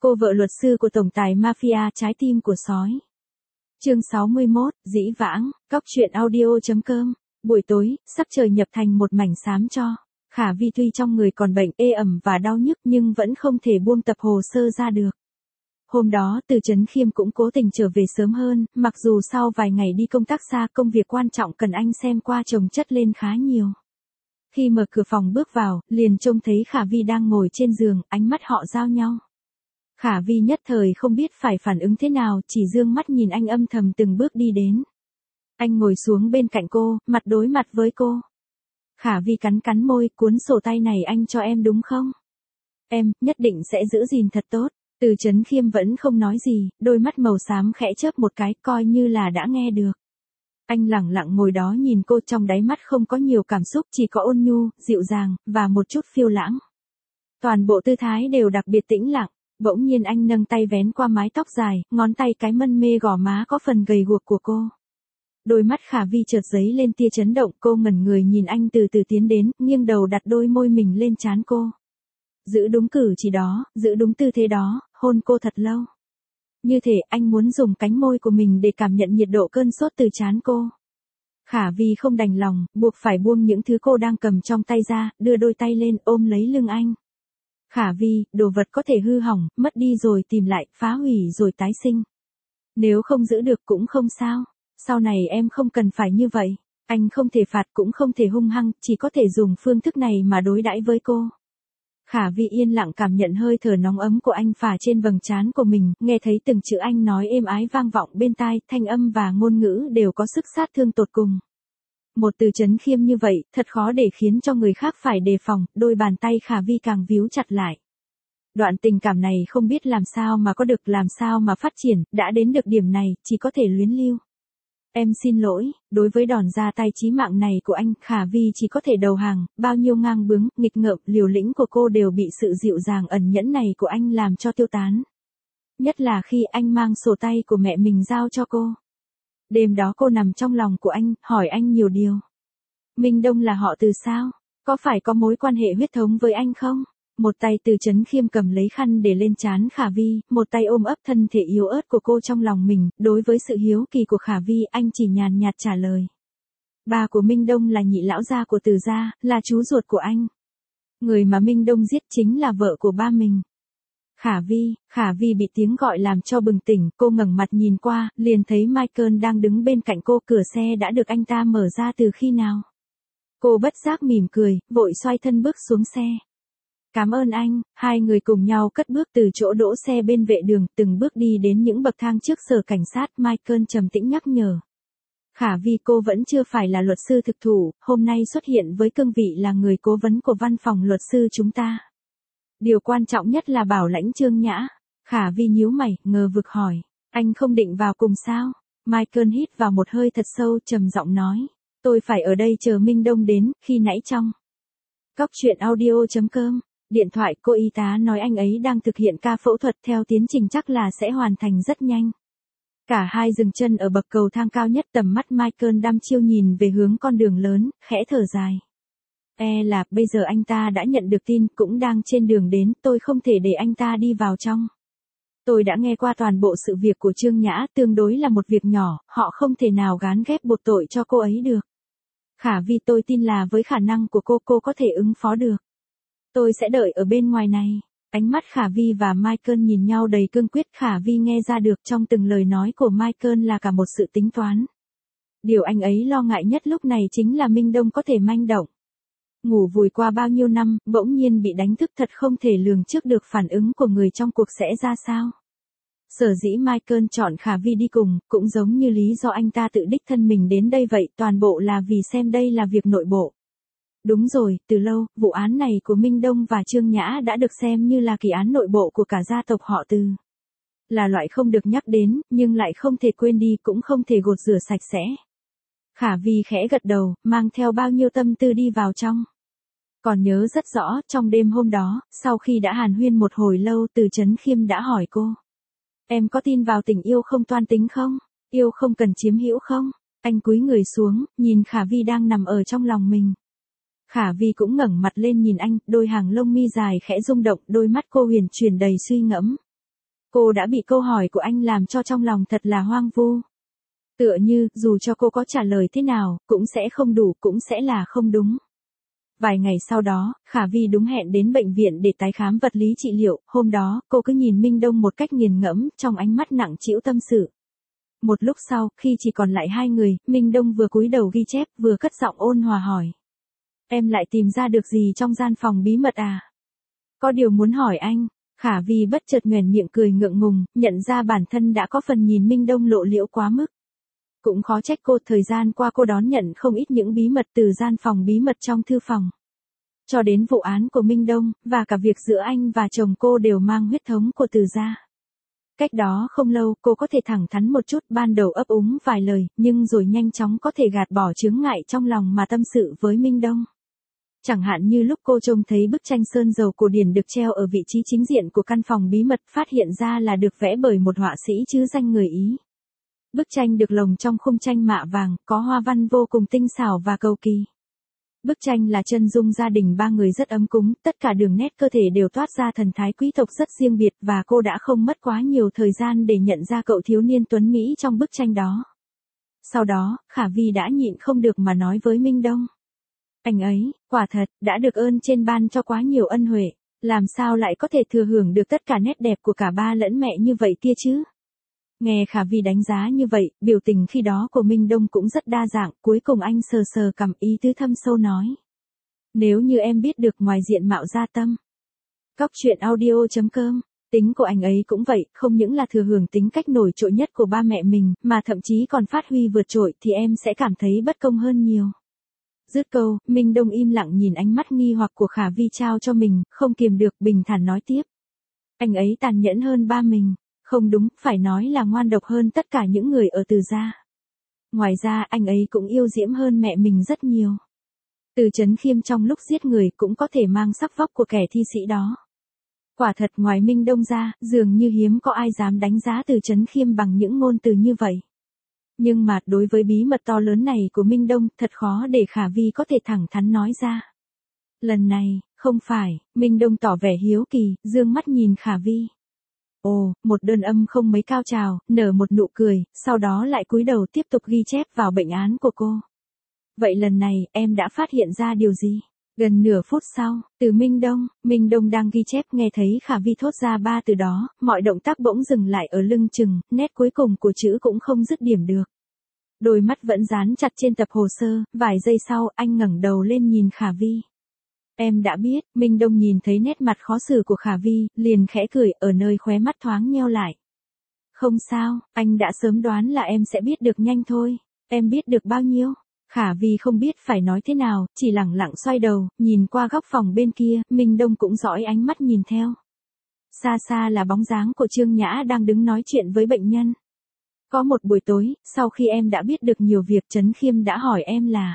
Cô vợ luật sư của tổng tài mafia trái tim của sói. Chương 61, dĩ vãng, cóc truyện audio.com. Buổi tối, sắc trời nhập thành một mảnh xám cho. Khả Vi tuy trong người còn bệnh ê ẩm và đau nhức nhưng vẫn không thể buông tập hồ sơ ra được. Hôm đó Từ Chấn Khiêm cũng cố tình trở về sớm hơn, mặc dù sau vài ngày đi công tác xa công việc quan trọng cần anh xem qua chồng chất lên khá nhiều. Khi mở cửa phòng bước vào, liền trông thấy Khả Vi đang ngồi trên giường, ánh mắt họ giao nhau. Khả Vi nhất thời không biết phải phản ứng thế nào, chỉ dương mắt nhìn anh âm thầm từng bước đi đến. Anh ngồi xuống bên cạnh cô, mặt đối mặt với cô. Khả Vi cắn cắn môi, cuốn sổ tay này anh cho em đúng không? Em, nhất định sẽ giữ gìn thật tốt. Từ Chấn Khiêm vẫn không nói gì, đôi mắt màu xám khẽ chớp một cái, coi như là đã nghe được. Anh lẳng lặng ngồi đó nhìn cô, trong đáy mắt không có nhiều cảm xúc, chỉ có ôn nhu, dịu dàng, và một chút phiêu lãng. Toàn bộ tư thái đều đặc biệt tĩnh lặng. Bỗng nhiên anh nâng tay vén qua mái tóc dài, ngón tay cái mân mê gò má có phần gầy guộc của cô. Đôi mắt Khả Vi chợt dấy lên tia chấn động, cô ngẩn người nhìn anh từ từ tiến đến, nghiêng đầu đặt đôi môi mình lên trán cô. Giữ đúng cử chỉ đó, giữ đúng tư thế đó, hôn cô thật lâu. Như thể anh muốn dùng cánh môi của mình để cảm nhận nhiệt độ cơn sốt từ trán cô. Khả Vi không đành lòng, buộc phải buông những thứ cô đang cầm trong tay ra, đưa đôi tay lên ôm lấy lưng anh. Khả Vi, đồ vật có thể hư hỏng, mất đi rồi tìm lại, phá hủy rồi tái sinh. Nếu không giữ được cũng không sao. Sau này em không cần phải như vậy. Anh không thể phạt cũng không thể hung hăng, chỉ có thể dùng phương thức này mà đối đãi với cô. Khả Vi yên lặng cảm nhận hơi thở nóng ấm của anh phả trên vầng trán của mình, nghe thấy từng chữ anh nói êm ái vang vọng bên tai, thanh âm và ngôn ngữ đều có sức sát thương tột cùng. Một Từ Chấn Khiêm như vậy, thật khó để khiến cho người khác phải đề phòng, đôi bàn tay Khả Vi càng víu chặt lại. Đoạn tình cảm này không biết làm sao mà có được, làm sao mà phát triển, đã đến được điểm này, chỉ có thể luyến lưu. Em xin lỗi, đối với đòn ra tay chí mạng này của anh, Khả Vi chỉ có thể đầu hàng, bao nhiêu ngang bướng, nghịch ngợm, liều lĩnh của cô đều bị sự dịu dàng ẩn nhẫn này của anh làm cho tiêu tán. Nhất là khi anh mang sổ tay của mẹ mình giao cho cô. Đêm đó cô nằm trong lòng của anh, hỏi anh nhiều điều. Minh Đông là họ Từ sao? Có phải có mối quan hệ huyết thống với anh không? Một tay Từ Chấn Khiêm cầm lấy khăn để lên trán Khả Vi, một tay ôm ấp thân thể yếu ớt của cô trong lòng mình, đối với sự hiếu kỳ của Khả Vi anh chỉ nhàn nhạt trả lời. Ba của Minh Đông là nhị lão gia của Từ gia, là chú ruột của anh. Người mà Minh Đông giết chính là vợ của ba mình. Khả Vi bị tiếng gọi làm cho bừng tỉnh, cô ngẩng mặt nhìn qua, liền thấy Michael đang đứng bên cạnh cô, cửa xe đã được anh ta mở ra từ khi nào. Cô bất giác mỉm cười, vội xoay thân bước xuống xe. Cảm ơn anh, hai người cùng nhau cất bước từ chỗ đỗ xe bên vệ đường, từng bước đi đến những bậc thang trước sở cảnh sát, Michael trầm tĩnh nhắc nhở. Khả Vi, cô vẫn chưa phải là luật sư thực thụ, hôm nay xuất hiện với cương vị là người cố vấn của văn phòng luật sư chúng ta. Điều quan trọng nhất là bảo lãnh Trương Nhã. Khả Vi nhíu mày, ngờ vực hỏi, anh không định vào cùng sao? Michael hít vào một hơi thật sâu, trầm giọng nói, tôi phải ở đây chờ Minh Đông đến, khi nãy trong cóc truyện audio.com. Điện thoại cô y tá nói anh ấy đang thực hiện ca phẫu thuật, theo tiến trình chắc là sẽ hoàn thành rất nhanh. Cả hai dừng chân ở bậc cầu thang cao nhất, tầm mắt Michael đăm chiêu nhìn về hướng con đường lớn, khẽ thở dài. Là, bây giờ anh ta đã nhận được tin, cũng đang trên đường đến, tôi không thể để anh ta đi vào trong. Tôi đã nghe qua toàn bộ sự việc của Trương Nhã, tương đối là một việc nhỏ, họ không thể nào gán ghép buộc tội cho cô ấy được. Khả Vi, tôi tin là với khả năng của cô có thể ứng phó được. Tôi sẽ đợi ở bên ngoài này. Ánh mắt Khả Vi và Michael nhìn nhau đầy cương quyết, Khả Vi nghe ra được trong từng lời nói của Michael là cả một sự tính toán. Điều anh ấy lo ngại nhất lúc này chính là Minh Đông có thể manh động. Ngủ vùi qua bao nhiêu năm, bỗng nhiên bị đánh thức, thật không thể lường trước được phản ứng của người trong cuộc sẽ ra sao. Sở dĩ Michael chọn Khả Vi đi cùng, cũng giống như lý do anh ta tự đích thân mình đến đây vậy, toàn bộ là vì xem đây là việc nội bộ. Đúng rồi, từ lâu, vụ án này của Minh Đông và Trương Nhã đã được xem như là kỳ án nội bộ của cả gia tộc họ Từ. Là loại không được nhắc đến, nhưng lại không thể quên đi, cũng không thể gột rửa sạch sẽ. Khả Vi khẽ gật đầu, mang theo bao nhiêu tâm tư đi vào trong. Còn nhớ rất rõ, trong đêm hôm đó, sau khi đã hàn huyên một hồi lâu, Từ Chấn Khiêm đã hỏi cô. Em có tin vào tình yêu không toan tính không? Yêu không cần chiếm hữu không? Anh cúi người xuống, nhìn Khả Vi đang nằm ở trong lòng mình. Khả Vi cũng ngẩng mặt lên nhìn anh, đôi hàng lông mi dài khẽ rung động, đôi mắt cô huyền chuyển đầy suy ngẫm. Cô đã bị câu hỏi của anh làm cho trong lòng thật là hoang vu. Tựa như, dù cho cô có trả lời thế nào, cũng sẽ không đủ, cũng sẽ là không đúng. Vài ngày sau đó, Khả Vi đúng hẹn đến bệnh viện để tái khám vật lý trị liệu, hôm đó, cô cứ nhìn Minh Đông một cách nghiền ngẫm, trong ánh mắt nặng trĩu tâm sự. Một lúc sau, khi chỉ còn lại hai người, Minh Đông vừa cúi đầu ghi chép, vừa cất giọng ôn hòa hỏi. Em lại tìm ra được gì trong gian phòng bí mật à? Có điều muốn hỏi anh. Khả Vi bất chợt nhoẻn miệng cười ngượng ngùng, nhận ra bản thân đã có phần nhìn Minh Đông lộ liễu quá mức. Cũng khó trách cô, thời gian qua cô đón nhận không ít những bí mật từ gian phòng bí mật trong thư phòng. Cho đến vụ án của Minh Đông, và cả việc giữa anh và chồng cô đều mang huyết thống của Từ gia. Cách đó không lâu, cô có thể thẳng thắn một chút, ban đầu ấp úng vài lời, nhưng rồi nhanh chóng có thể gạt bỏ chướng ngại trong lòng mà tâm sự với Minh Đông. Chẳng hạn như lúc cô trông thấy bức tranh sơn dầu cổ điển được treo ở vị trí chính diện của căn phòng bí mật, phát hiện ra là được vẽ bởi một họa sĩ chứ danh người Ý. Bức tranh được lồng trong khung tranh mạ vàng, có hoa văn vô cùng tinh xảo và cầu kỳ. Bức tranh là chân dung gia đình ba người rất ấm cúng, tất cả đường nét cơ thể đều toát ra thần thái quý tộc rất riêng biệt, và cô đã không mất quá nhiều thời gian để nhận ra cậu thiếu niên tuấn Mỹ trong bức tranh đó. Sau đó, Khả Vi đã nhịn không được mà nói với Minh Đông. Anh ấy, quả thật, đã được ơn trên ban cho quá nhiều ân huệ, làm sao lại có thể thừa hưởng được tất cả nét đẹp của cả ba lẫn mẹ như vậy kia chứ? Nghe Khả Vi đánh giá như vậy, biểu tình khi đó của Minh Đông cũng rất đa dạng, cuối cùng anh sờ sờ cằm, ý tứ thâm sâu nói. Nếu như em biết được ngoài diện mạo gia tâm. Cóc truyện audio.com, tính của anh ấy cũng vậy, không những là thừa hưởng tính cách nổi trội nhất của ba mẹ mình, mà thậm chí còn phát huy vượt trội, thì em sẽ cảm thấy bất công hơn nhiều. Dứt câu, Minh Đông im lặng nhìn ánh mắt nghi hoặc của Khả Vi trao cho mình, không kiềm được, bình thản nói tiếp. Anh ấy tàn nhẫn hơn ba mình. Không đúng, phải nói là ngoan độc hơn tất cả những người ở Từ gia. Ngoài ra, anh ấy cũng yêu diễm hơn mẹ mình rất nhiều. Từ Trấn Khiêm trong lúc giết người cũng có thể mang sắc vóc của kẻ thi sĩ đó. Quả thật, ngoài Minh Đông ra, dường như hiếm có ai dám đánh giá Từ Trấn Khiêm bằng những ngôn từ như vậy. Nhưng mà, đối với bí mật to lớn này của Minh Đông, thật khó để Khả Vi có thể thẳng thắn nói ra. Lần này, không phải, Minh Đông tỏ vẻ hiếu kỳ, dương mắt nhìn Khả Vi. Ồ, một đơn âm không mấy cao trào, nở một nụ cười, sau đó lại cúi đầu tiếp tục ghi chép vào bệnh án của cô. Vậy lần này, em đã phát hiện ra điều gì? Gần nửa phút sau, từ Minh Đông đang ghi chép nghe thấy Khả Vi thốt ra ba từ đó, mọi động tác bỗng dừng lại ở lưng chừng, nét cuối cùng của chữ cũng không dứt điểm được. Đôi mắt vẫn dán chặt trên tập hồ sơ, vài giây sau, anh ngẩng đầu lên nhìn Khả Vi. Em đã biết, Minh Đông nhìn thấy nét mặt khó xử của Khả Vi, liền khẽ cười, ở nơi khóe mắt thoáng nheo lại. Không sao, anh đã sớm đoán là em sẽ biết được nhanh thôi. Em biết được bao nhiêu? Khả Vi không biết phải nói thế nào, chỉ lẳng lặng xoay đầu, nhìn qua góc phòng bên kia, Minh Đông cũng dõi ánh mắt nhìn theo. Xa xa là bóng dáng của Trương Nhã đang đứng nói chuyện với bệnh nhân. Có một buổi tối, sau khi em đã biết được nhiều việc, Trấn Khiêm đã hỏi em là: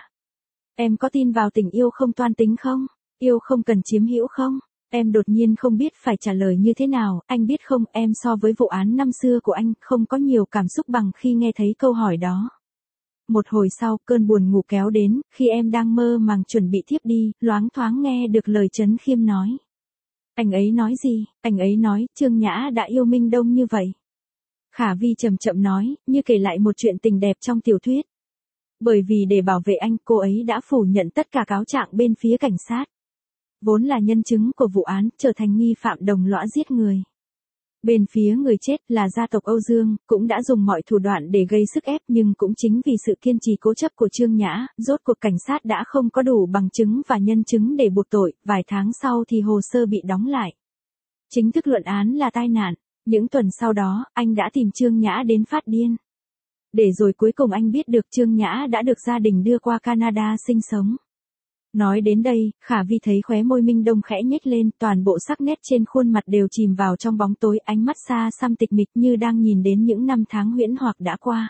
em có tin vào tình yêu không toan tính không? Yêu không cần chiếm hữu không? Em đột nhiên không biết phải trả lời như thế nào, anh biết không, em so với vụ án năm xưa của anh, không có nhiều cảm xúc bằng khi nghe thấy câu hỏi đó. Một hồi sau, cơn buồn ngủ kéo đến, khi em đang mơ màng chuẩn bị thiếp đi, loáng thoáng nghe được lời Trấn Khiêm nói. Anh ấy nói gì? Anh ấy nói, Trương Nhã đã yêu Minh Đông như vậy. Khả Vi chậm chậm nói, như kể lại một chuyện tình đẹp trong tiểu thuyết. Bởi vì để bảo vệ anh, cô ấy đã phủ nhận tất cả cáo trạng bên phía cảnh sát. Vốn là nhân chứng của vụ án, trở thành nghi phạm đồng lõa giết người. Bên phía người chết là gia tộc Âu Dương, cũng đã dùng mọi thủ đoạn để gây sức ép, nhưng cũng chính vì sự kiên trì cố chấp của Trương Nhã, rốt cuộc cảnh sát đã không có đủ bằng chứng và nhân chứng để buộc tội, vài tháng sau thì hồ sơ bị đóng lại. Chính thức luận án là tai nạn, những tuần sau đó, anh đã tìm Trương Nhã đến phát điên. Để rồi cuối cùng anh biết được Trương Nhã đã được gia đình đưa qua Canada sinh sống. Nói đến đây, Khả Vi thấy khóe môi Minh Đông khẽ nhếch lên, toàn bộ sắc nét trên khuôn mặt đều chìm vào trong bóng tối, ánh mắt xa xăm tịch mịch như đang nhìn đến những năm tháng huyễn hoặc đã qua.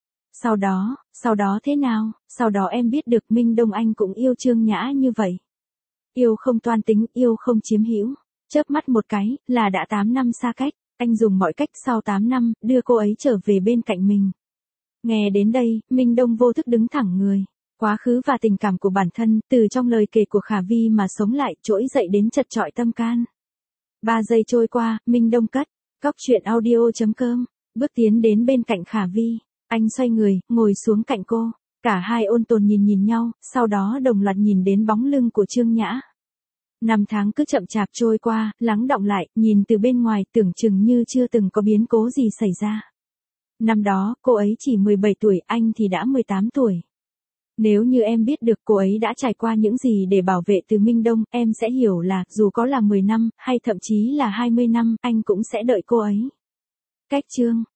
Sau đó thế nào? Sau đó em biết được Minh Đông anh cũng yêu Trương Nhã như vậy. Yêu không toan tính, yêu không chiếm hữu. Chớp mắt một cái, là đã 8 năm xa cách, anh dùng mọi cách sau 8 năm, đưa cô ấy trở về bên cạnh mình. Nghe đến đây, Minh Đông vô thức đứng thẳng người. Quá khứ và tình cảm của bản thân, từ trong lời kể của Khả Vi mà sống lại, trỗi dậy đến chật chọi tâm can. 3 giây trôi qua, Minh Đông cất Cóc truyện audio.com, bước tiến đến bên cạnh Khả Vi, anh xoay người, ngồi xuống cạnh cô. Cả hai ôn tồn nhìn nhau, sau đó đồng loạt nhìn đến bóng lưng của Trương Nhã. Năm tháng cứ chậm chạp trôi qua, lắng đọng lại, nhìn từ bên ngoài tưởng chừng như chưa từng có biến cố gì xảy ra. Năm đó, cô ấy chỉ 17 tuổi, anh thì đã 18 tuổi. Nếu như em biết được cô ấy đã trải qua những gì để bảo vệ Từ Minh Đông, em sẽ hiểu là, dù có là 10 năm, hay thậm chí là 20 năm, anh cũng sẽ đợi cô ấy. Cách chương